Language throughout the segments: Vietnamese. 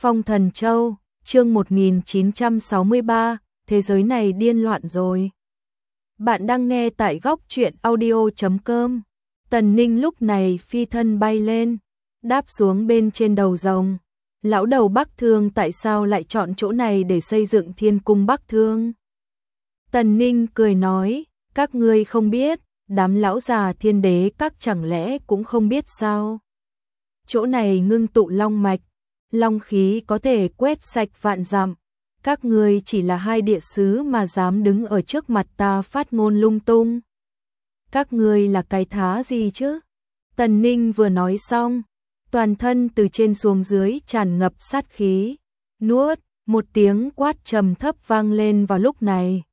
Phong Thần Châu, chương 1963, thế giới này điên loạn rồi. Bạn đang nghe tại góc truyện audio.com. Tần Ninh lúc này phi thân bay lên, đáp xuống bên trên đầu rồng. Lão đầu Bắc Thương tại sao lại chọn chỗ này để xây dựng Thiên Cung Bắc Thương? Tần Ninh cười nói, các ngươi không biết, đám lão già thiên đế các chẳng lẽ cũng không biết sao? Chỗ này ngưng tụ long mạch, long khí có thể quét sạch vạn dặm. Các ngươi chỉ là hai địa sứ mà dám đứng ở trước mặt ta phát ngôn lung tung. Các ngươi là cái thá gì chứ? Tần Ninh vừa nói xong, toàn thân từ trên xuống dưới tràn ngập sát khí. Nuốt, một tiếng quát trầm thấp vang lên vào lúc này.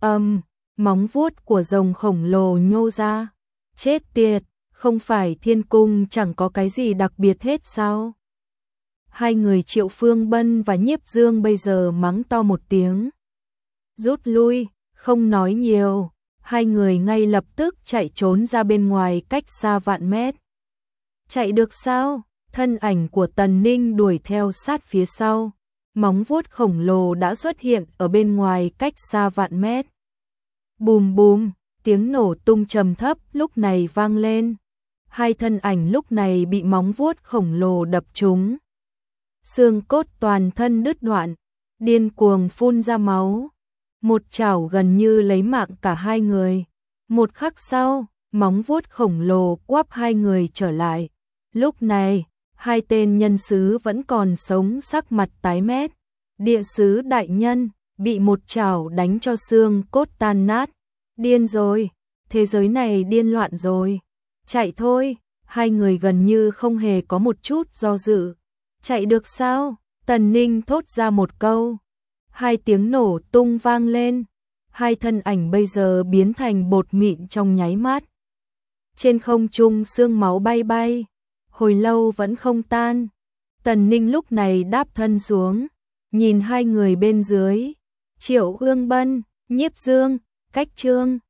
Móng vuốt của rồng khổng lồ nhô ra. Chết tiệt, không phải Thiên Cung chẳng có cái gì đặc biệt hết sao? Hai người Triệu Phương Bân và Nhiếp Dương bây giờ mắng to một tiếng. Rút lui, không nói nhiều, hai người ngay lập tức chạy trốn ra bên ngoài cách xa vạn mét. Chạy được sao? Thân ảnh của Tần Ninh đuổi theo sát phía sau. Móng vuốt khổng lồ đã xuất hiện ở bên ngoài cách xa vạn mét. Bùm bùm, tiếng nổ tung trầm thấp lúc này vang lên. Hai thân ảnh lúc này bị móng vuốt khổng lồ đập trúng. Xương cốt toàn thân đứt đoạn, điên cuồng phun ra máu. Một chảo gần như lấy mạng cả hai người. Một khắc sau, móng vuốt khổng lồ quắp hai người trở lại. Lúc này, hai tên nhân sứ vẫn còn sống sắc mặt tái mét. Địa sứ đại nhân, bị một chảo đánh cho xương cốt tan nát. Điên rồi, thế giới này điên loạn rồi. Chạy thôi, hai người gần như không hề có một chút do dự. Chạy được sao? Tần Ninh thốt ra một câu. Hai tiếng nổ tung vang lên. Hai thân ảnh bây giờ biến thành bột mịn trong nháy mắt. Trên không trung sương máu bay bay. Hồi lâu vẫn không tan. Tần Ninh lúc này đáp thân xuống. Nhìn hai người bên dưới. Triệu Ương Bân, Nhiếp Dương, Cách Trương.